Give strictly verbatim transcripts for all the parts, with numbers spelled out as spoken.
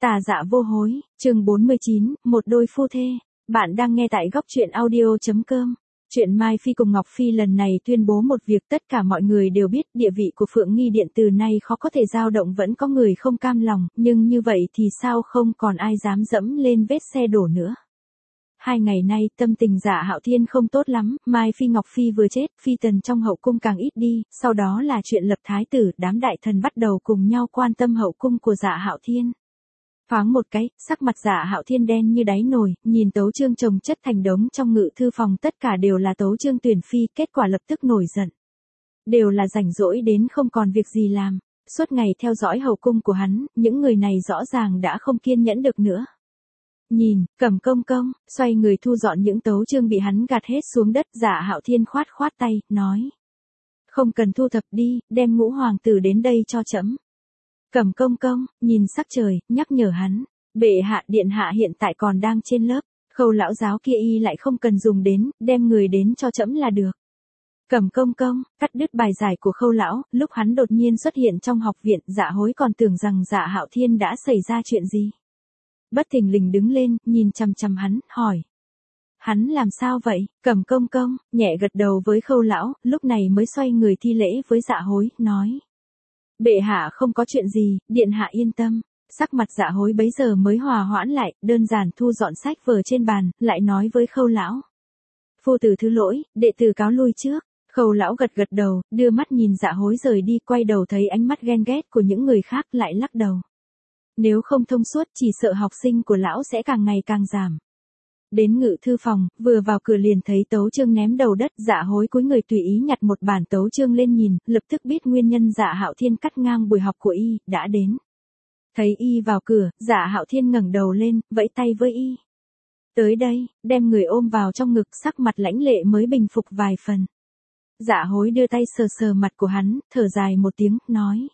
Tà Dạ Vô Hối, chương bốn mươi chín, một đôi phu thê. Bạn đang nghe tại góc truyện audio.com. Chuyện Mai Phi cùng Ngọc Phi lần này tuyên bố một việc tất cả mọi người đều biết, địa vị của Phượng Nghi Điện từ nay khó có thể dao động. Vẫn có người không cam lòng, nhưng như vậy thì sao không còn ai dám dẫm lên vết xe đổ nữa. Hai ngày nay tâm tình Dạ Hạo Thiên không tốt lắm, Mai Phi Ngọc Phi vừa chết, phi tần trong hậu cung càng ít đi, sau đó là chuyện lập thái tử, đám đại thần bắt đầu cùng nhau quan tâm hậu cung của Dạ Hạo Thiên. Thoáng một cái, sắc mặt Dạ Hạo Thiên đen như đáy nồi, nhìn tấu chương chồng chất thành đống trong ngự thư phòng, tất cả đều là tấu chương tuyển phi, kết quả lập tức nổi giận. Đều là rảnh rỗi đến không còn việc gì làm, suốt ngày theo dõi hậu cung của hắn, những người này rõ ràng đã không kiên nhẫn được nữa. Nhìn, Cầm Công Công, xoay người thu dọn những tấu chương bị hắn gạt hết xuống đất, Dạ Hạo Thiên khoát khoát tay, nói. Không cần thu thập đi, đem ngũ hoàng tử đến đây cho trẫm. Cầm Công Công, nhìn sắc trời, nhắc nhở hắn, bệ hạ điện hạ hiện tại còn đang trên lớp, Khâu lão giáo kia y lại không cần dùng đến, đem người đến cho trẫm là được. Cầm Công Công, cắt đứt bài giải của Khâu lão, lúc hắn đột nhiên xuất hiện trong học viện, Dạ Hối còn tưởng rằng Dạ Hạo Thiên đã xảy ra chuyện gì. Bất thình lình đứng lên, nhìn chằm chằm hắn, hỏi. Hắn làm sao vậy? Cầm Công Công, nhẹ gật đầu với Khâu lão, lúc này mới xoay người thi lễ với Dạ Hối, nói. Bệ hạ không có chuyện gì, điện hạ yên tâm. Sắc mặt Dạ Hối bấy giờ mới hòa hoãn lại, đơn giản thu dọn sách vở trên bàn, lại nói với Khâu lão. Phu tử thứ lỗi, đệ tử cáo lui trước. Khâu lão gật gật đầu, đưa mắt nhìn Dạ Hối rời đi, quay đầu thấy ánh mắt ghen ghét của những người khác, lại lắc đầu. Nếu không thông suốt, chỉ sợ học sinh của lão sẽ càng ngày càng giảm. Đến ngự thư phòng, vừa vào cửa liền thấy tấu chương ném đầu đất, Dạ Hối cúi người tùy ý nhặt một bản tấu chương lên nhìn, lập tức biết nguyên nhân Dạ Hạo Thiên cắt ngang buổi học của y, đã đến. Thấy y vào cửa, Dạ Hạo Thiên ngẩng đầu lên, vẫy tay với y. Tới đây, đem người ôm vào trong ngực, sắc mặt lãnh lệ mới bình phục vài phần. Dạ Hối đưa tay sờ sờ mặt của hắn, thở dài một tiếng, nói.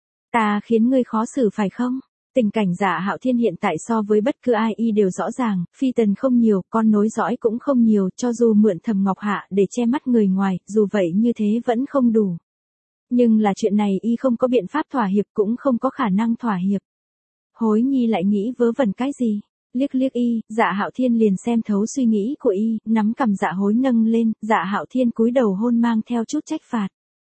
Ta khiến ngươi khó xử phải không? Tình cảnh Dạ Hạo Thiên hiện tại so với bất cứ ai y đều rõ ràng, phi tần không nhiều, con nối dõi cũng không nhiều, cho dù mượn Thầm Ngọc Hạ để che mắt người ngoài, dù vậy như thế vẫn không đủ. Nhưng là chuyện này y không có biện pháp thỏa hiệp, cũng không có khả năng thỏa hiệp. Hối nhi lại nghĩ vớ vẩn cái gì? Liếc liếc y, Dạ Hạo Thiên liền xem thấu suy nghĩ của y, nắm cằm Dạ Hối nâng lên, Dạ Hạo Thiên cúi đầu hôn mang theo chút trách phạt.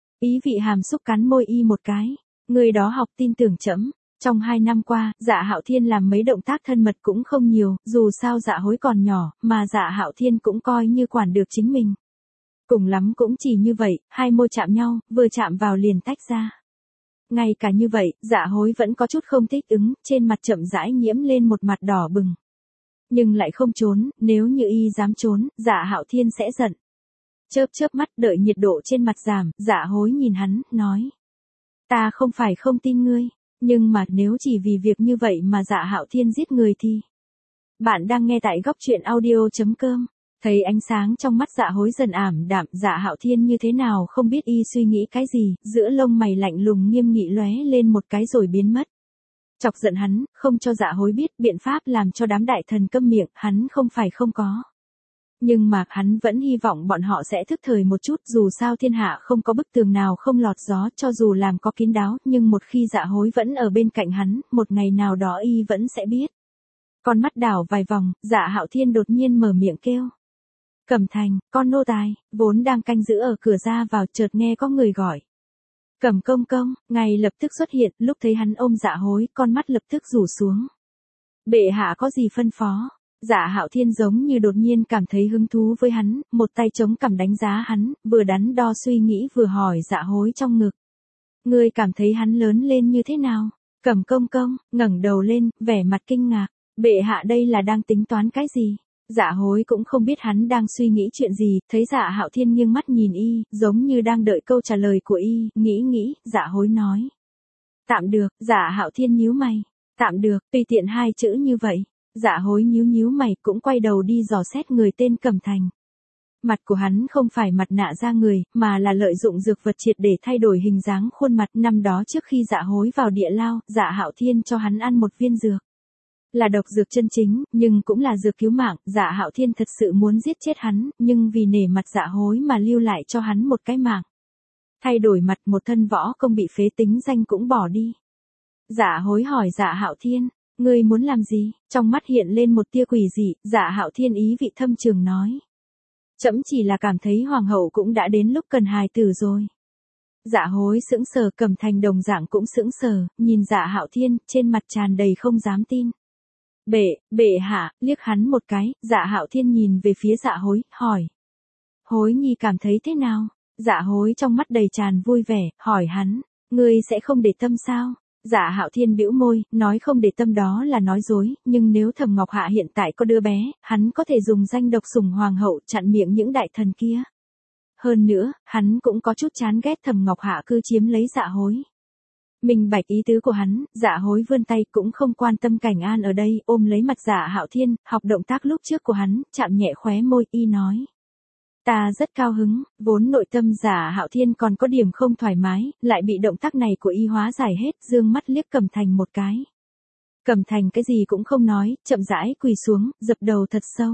Ý vị hàm xúc cắn môi y một cái, người đó học tin tưởng trẫm. Trong hai năm qua, Dạ Hạo Thiên làm mấy động tác thân mật cũng không nhiều, dù sao Dạ Hối còn nhỏ, mà Dạ Hạo Thiên cũng coi như quản được chính mình. Cùng lắm cũng chỉ như vậy, hai môi chạm nhau, vừa chạm vào liền tách ra. Ngay cả như vậy, Dạ Hối vẫn có chút không thích ứng, trên mặt chậm rãi nhiễm lên một mặt đỏ bừng. Nhưng lại không trốn, nếu như y dám trốn, Dạ Hạo Thiên sẽ giận. Chớp chớp mắt đợi nhiệt độ trên mặt giảm, Dạ Hối nhìn hắn, nói. Ta không phải không tin ngươi. Nhưng mà nếu chỉ vì việc như vậy mà Dạ Hạo Thiên giết người thì... Bạn đang nghe tại góc truyện audio.com. Thấy ánh sáng trong mắt Dạ Hối dần ảm đạm, Dạ Hạo Thiên như thế nào không biết y suy nghĩ cái gì, giữa lông mày lạnh lùng nghiêm nghị lóe lên một cái rồi biến mất. Chọc giận hắn, không cho Dạ Hối biết biện pháp làm cho đám đại thần câm miệng, hắn không phải không có. Nhưng mà hắn vẫn hy vọng bọn họ sẽ thức thời một chút, dù sao thiên hạ không có bức tường nào không lọt gió, cho dù làm có kín đáo, nhưng một khi Dạ Hối vẫn ở bên cạnh hắn, một ngày nào đó y vẫn sẽ biết. Con mắt đảo vài vòng, Dạ Hạo Thiên đột nhiên mở miệng kêu. Cẩm Thành, con nô tài, vốn đang canh giữ ở cửa ra vào, chợt nghe có người gọi. Cẩm Công Công, ngay lập tức xuất hiện, lúc thấy hắn ôm Dạ Hối, con mắt lập tức rủ xuống. Bệ hạ có gì phân phó? Dạ Hạo Thiên giống như đột nhiên cảm thấy hứng thú với hắn, một tay chống cằm đánh giá hắn, vừa đắn đo suy nghĩ vừa hỏi Dạ Hối trong ngực. Ngươi cảm thấy hắn lớn lên như thế nào? Cẩm Công Công, ngẩng đầu lên, vẻ mặt kinh ngạc. Bệ hạ đây là đang tính toán cái gì? Dạ Hối cũng không biết hắn đang suy nghĩ chuyện gì, thấy Dạ Hạo Thiên nghiêng mắt nhìn y, giống như đang đợi câu trả lời của y, nghĩ nghĩ, Dạ Hối nói. Tạm được, Dạ Hạo Thiên nhíu mày. Tạm được, tùy tiện hai chữ như vậy. Dạ Hối nhíu nhíu mày, cũng quay đầu đi dò xét người tên Cẩm Thành. Mặt của hắn không phải mặt nạ da người, mà là lợi dụng dược vật triệt để thay đổi hình dáng khuôn mặt. Năm đó trước khi Dạ Hối vào địa lao, Dạ Hạo Thiên cho hắn ăn một viên dược. Là độc dược chân chính, nhưng cũng là dược cứu mạng. Dạ Hạo Thiên thật sự muốn giết chết hắn, nhưng vì nể mặt Dạ Hối mà lưu lại cho hắn một cái mạng. Thay đổi mặt, một thân võ công bị phế tính danh cũng bỏ đi. Dạ Hối hỏi Dạ Hạo Thiên. Ngươi muốn làm gì? Trong mắt hiện lên một tia quỷ dị, Dạ Hạo Thiên ý vị thâm trường nói. Trẫm chỉ là cảm thấy hoàng hậu cũng đã đến lúc cần hài tử rồi. Dạ Hối sững sờ, Cẩm Thành đồng dạng cũng sững sờ, nhìn Dạ Hạo Thiên, trên mặt tràn đầy không dám tin. Bệ, bệ hạ, liếc hắn một cái, Dạ Hạo Thiên nhìn về phía Dạ Hối, hỏi. Hối nhi cảm thấy thế nào? Dạ Hối trong mắt đầy tràn vui vẻ, hỏi hắn, ngươi sẽ không để tâm sao? Dạ Hạo Thiên bĩu môi, nói không để tâm đó là nói dối, nhưng nếu Thẩm Ngọc Hạ hiện tại có đứa bé, hắn có thể dùng danh độc sủng hoàng hậu chặn miệng những đại thần kia. Hơn nữa, hắn cũng có chút chán ghét Thẩm Ngọc Hạ cứ chiếm lấy Dạ Hối. Minh bạch ý tứ của hắn, Dạ Hối vươn tay cũng không quan tâm Cảnh An ở đây, ôm lấy mặt Dạ Hạo Thiên, học động tác lúc trước của hắn, chạm nhẹ khóe môi y nói. Ta rất cao hứng, vốn nội tâm Dạ Hạo Thiên còn có điểm không thoải mái, lại bị động tác này của y hóa giải hết, dương mắt liếc Cẩm Thành một cái. Cẩm Thành cái gì cũng không nói, chậm rãi quỳ xuống, dập đầu thật sâu.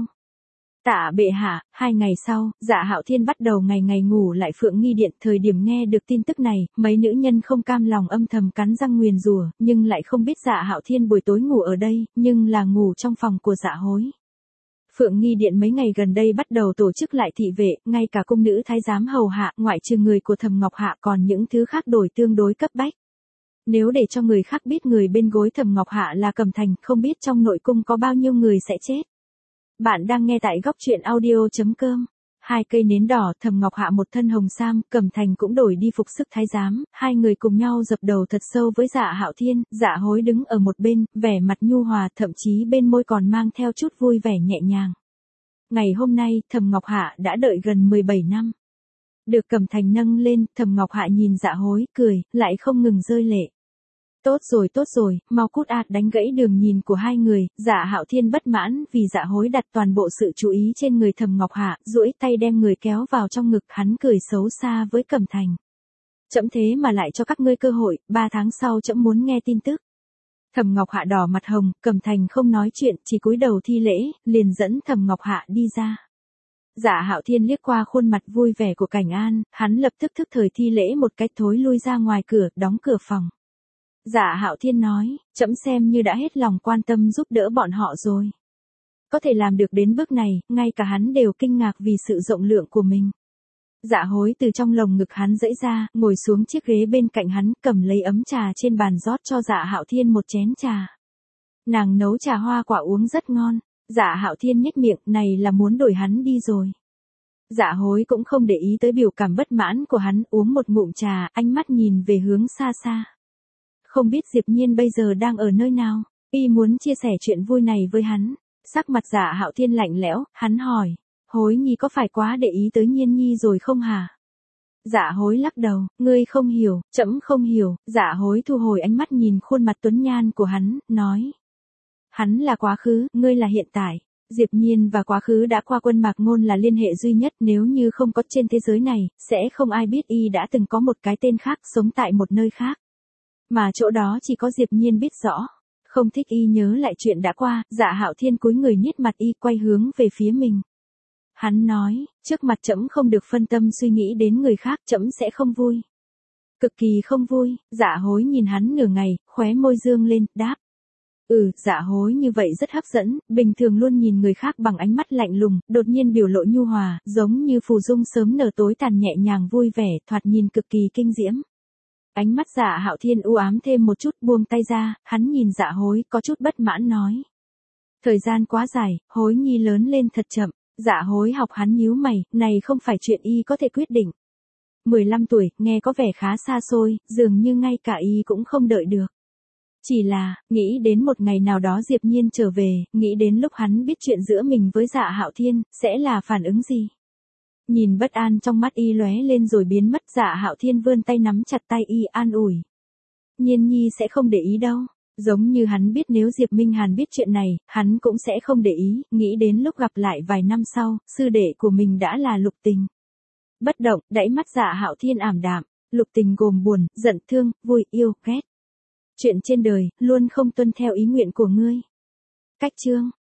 Tạ bệ hạ, hai ngày sau, Dạ Hạo Thiên bắt đầu ngày ngày ngủ lại Phượng Nghi Điện, thời điểm nghe được tin tức này, mấy nữ nhân không cam lòng âm thầm cắn răng nguyền rủa, nhưng lại không biết Dạ Hạo Thiên buổi tối ngủ ở đây, nhưng là ngủ trong phòng của Dạ Hối. Phượng Nghi Điện mấy ngày gần đây bắt đầu tổ chức lại thị vệ, ngay cả cung nữ thái giám hầu hạ, ngoại trừ người của Thẩm Ngọc Hạ còn những thứ khác đổi tương đối cấp bách. Nếu để cho người khác biết người bên gối Thẩm Ngọc Hạ là Cẩm Thành, không biết trong nội cung có bao nhiêu người sẽ chết. Bạn đang nghe tại góc truyện audio chấm com. Hai cây nến đỏ, Thẩm Ngọc Hạ một thân hồng sam, Cẩm Thành cũng đổi đi phục sức thái giám, hai người cùng nhau dập đầu thật sâu với Dạ Hạo Thiên, Dạ Hối đứng ở một bên, vẻ mặt nhu hòa, thậm chí bên môi còn mang theo chút vui vẻ nhẹ nhàng. Ngày hôm nay, Thẩm Ngọc Hạ đã đợi gần mười bảy năm. Được Cẩm Thành nâng lên, Thẩm Ngọc Hạ nhìn Dạ Hối, cười, lại không ngừng rơi lệ. Tốt rồi tốt rồi, mau cút ạt, đánh gãy đường nhìn của hai người, Dạ Hạo Thiên bất mãn vì Dạ Hối đặt toàn bộ sự chú ý trên người Thẩm Ngọc Hạ, duỗi tay đem người kéo vào trong ngực, hắn cười xấu xa với Cẩm Thành. Trẫm thế mà lại cho các ngươi cơ hội, ba tháng sau trẫm muốn nghe tin tức. Thẩm Ngọc Hạ đỏ mặt hồng, Cẩm Thành không nói chuyện, chỉ cúi đầu thi lễ, liền dẫn Thẩm Ngọc Hạ đi ra. Dạ Hạo Thiên liếc qua khuôn mặt vui vẻ của Cảnh An, hắn lập tức thức thời thi lễ một cách thối lui ra ngoài cửa, đóng cửa phòng. Dạ Hạo Thiên nói, trẫm xem như đã hết lòng quan tâm giúp đỡ bọn họ rồi. Có thể làm được đến bước này, ngay cả hắn đều kinh ngạc vì sự rộng lượng của mình. Dạ Hối từ trong lồng ngực hắn giãy ra, ngồi xuống chiếc ghế bên cạnh hắn, cầm lấy ấm trà trên bàn rót cho Dạ Hạo Thiên một chén trà. Nàng nấu trà hoa quả uống rất ngon. Dạ Hạo Thiên nhếch miệng, này là muốn đuổi hắn đi rồi. Dạ Hối cũng không để ý tới biểu cảm bất mãn của hắn, uống một ngụm trà, ánh mắt nhìn về hướng xa xa. Không biết Diệp Nhiên bây giờ đang ở nơi nào, y muốn chia sẻ chuyện vui này với hắn. Sắc mặt Dạ Hạo Thiên lạnh lẽo, hắn hỏi, Hối nhi có phải quá để ý tới Nhiên nhi rồi không hả? Dạ Hối lắc đầu, ngươi không hiểu, trẫm không hiểu. Dạ Hối thu hồi ánh mắt nhìn khuôn mặt tuấn nhan của hắn, nói. Hắn là quá khứ, ngươi là hiện tại. Diệp Nhiên và quá khứ đã qua, Quân Mạc Ngôn là liên hệ duy nhất, nếu như không có trên thế giới này, sẽ không ai biết y đã từng có một cái tên khác, sống tại một nơi khác. Mà chỗ đó chỉ có Diệp Nhiên biết rõ. Không thích y nhớ lại chuyện đã qua, Dạ Hạo Thiên cúi người nhếch mặt y, quay hướng về phía mình. Hắn nói, trước mặt trẫm không được phân tâm suy nghĩ đến người khác, trẫm sẽ không vui. Cực kỳ không vui. Dạ Hối nhìn hắn nửa ngày, khóe môi dương lên, đáp. Ừ, Dạ Hối như vậy rất hấp dẫn, bình thường luôn nhìn người khác bằng ánh mắt lạnh lùng, đột nhiên biểu lộ nhu hòa, giống như phù dung sớm nở tối tàn, nhẹ nhàng vui vẻ, thoạt nhìn cực kỳ kinh diễm. Ánh mắt Dạ Hạo Thiên u ám thêm một chút, buông tay ra, hắn nhìn Dạ Hối, có chút bất mãn nói. Thời gian quá dài, Hối nhi lớn lên thật chậm. Dạ Hối học hắn nhíu mày, này không phải chuyện y có thể quyết định. mười lăm tuổi, nghe có vẻ khá xa xôi, dường như ngay cả y cũng không đợi được. Chỉ là, nghĩ đến một ngày nào đó Diệp Nhiên trở về, nghĩ đến lúc hắn biết chuyện giữa mình với Dạ Hạo Thiên, sẽ là phản ứng gì? Nhìn bất an trong mắt y lóe lên rồi biến mất, Dạ Hạo Thiên vươn tay nắm chặt tay y, an ủi. Nhiên nhi sẽ không để ý đâu. Giống như hắn biết nếu Diệp Minh Hàn biết chuyện này, hắn cũng sẽ không để ý, nghĩ đến lúc gặp lại vài năm sau, sư đệ của mình đã là Lục Tình. Bất động, đáy mắt Dạ Hạo Thiên ảm đạm, Lục Tình gồm buồn, giận, thương, vui, yêu, ghét. Chuyện trên đời, luôn không tuân theo ý nguyện của ngươi. Cách chương.